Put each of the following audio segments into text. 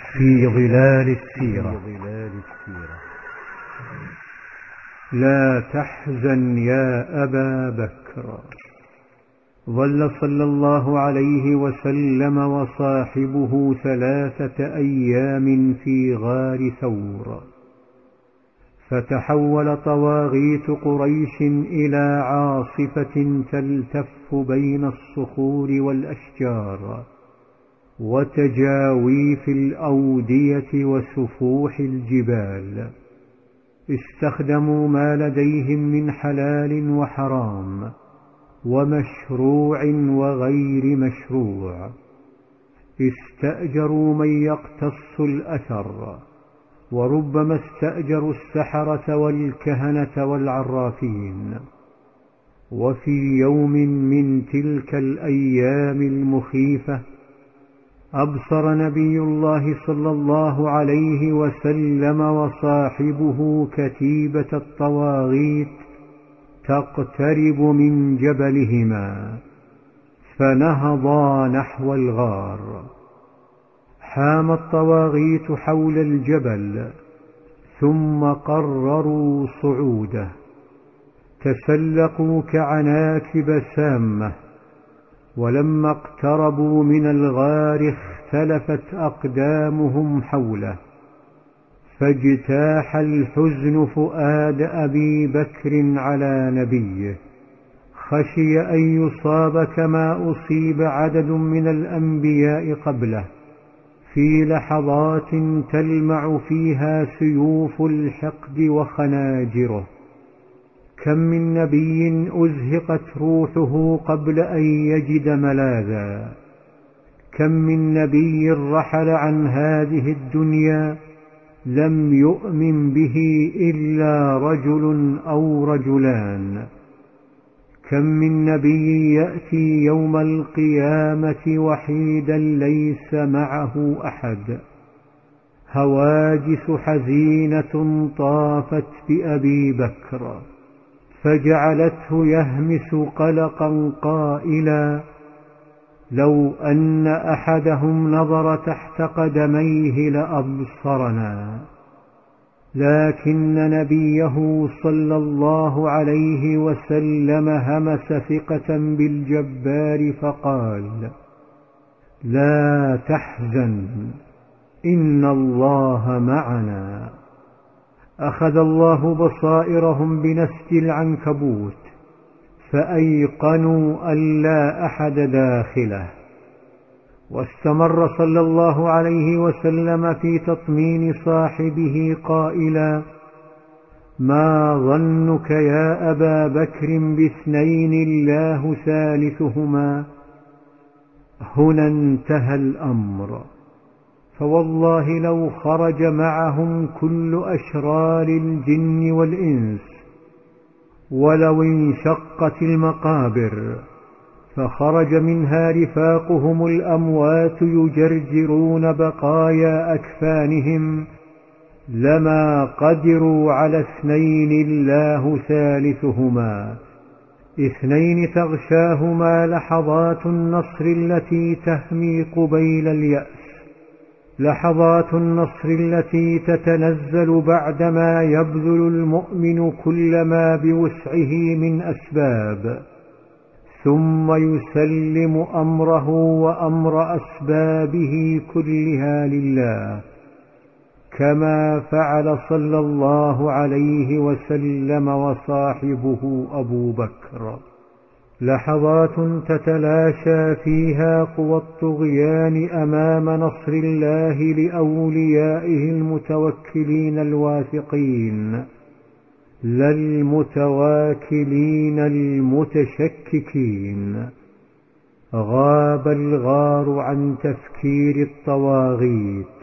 في ظلال السيرة. لا تحزن يا أبا بكر. ظل صلى الله عليه وسلم وصاحبه 3 أيام في غار ثور، فتحول طواغيت قريش إلى عاصفة تلتف بين الصخور والأشجار وتجاويف الأودية وسفوح الجبال. استخدموا ما لديهم من حلال وحرام ومشروع وغير مشروع. استأجروا من يقتص الأثر، وربما استأجروا السحرة والكهنة والعرافين. وفي يوم من تلك الأيام المخيفة أبصر نبي الله صلى الله عليه وسلم وصاحبه كتيبة الطواغيت تقترب من جبلهما، فنهضا نحو الغار. حام الطواغيت حول الجبل ثم قرروا صعوده. تسلقوا كعناكب سامة، ولما اقتربوا من الغار اختلفت أقدامهم حوله، فاجتاح الحزن فؤاد أبي بكر على نبيه. خشي أن يصاب كما أصيب عدد من الأنبياء قبله، في لحظات تلمع فيها سيوف الحقد وخناجره. كم من نبي أزهقت روحه قبل أن يجد ملاذا. كم من نبي رحل عن هذه الدنيا لم يؤمن به إلا رجل أو رجلان. كم من نبي يأتي يوم القيامة وحيدا ليس معه أحد. هواجس حزينة طافت بأبي بكر، فجعلته يهمس قلقا قائلا: لو أن أحدهم نظر تحت قدميه لأبصرنا. لكن نبيه صلى الله عليه وسلم همس ثقة بالجبار فقال: لا تحزن، إن الله معنا. أخذ الله بصائرهم بنسج العنكبوت، فأيقنوا أن لا أحد داخله. واستمر صلى الله عليه وسلم في تطمين صاحبه قائلا: ما ظنك يا أبا بكر باثنين الله ثالثهما؟ هنا انتهى الأمر، فوالله لو خرج معهم كل أشرار الجن والإنس، ولو انشقت المقابر فخرج منها رفاقهم الأموات يجرجرون بقايا أكفانهم، لما قدروا على اثنين الله ثالثهما. 2 تغشاهما لحظات النصر التي تهمي قبيل اليأس، لحظات النصر التي تتنزل بعدما يبذل المؤمن كل ما بوسعه من أسباب، ثم يسلم أمره وأمر أسبابه كلها لله، كما فعل صلى الله عليه وسلم وصاحبه أبو بكر. لحظات تتلاشى فيها قوى الطغيان أمام نصر الله لأوليائه المتوكلين الواثقين، لا المتواكلين المتشككين. غاب الغار عن تفكير الطواغيت،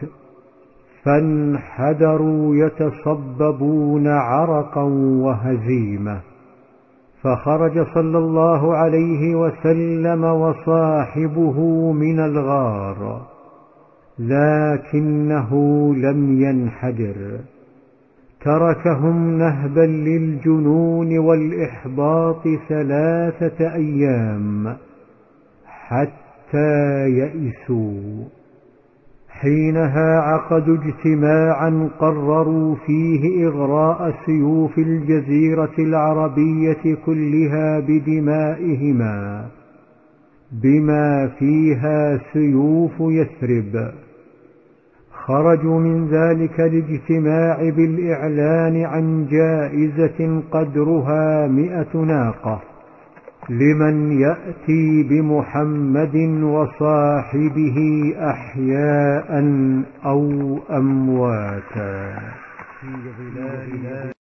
فانحدروا يتصببون عرقا وهزيمة. فخرج صلى الله عليه وسلم وصاحبه من الغار، لكنه لم ينحدر. تركهم نهبا للجنون والإحباط 3 أيام حتى يئسوا، حينها عقدوا اجتماعا قرروا فيه إغراء سيوف الجزيرة العربية كلها بدمائهما، بما فيها سيوف يثرب. خرجوا من ذلك الاجتماع بالإعلان عن جائزة قدرها 100 ناقة لمن يأتي بمحمد وصاحبه أحياء أو أمواتا.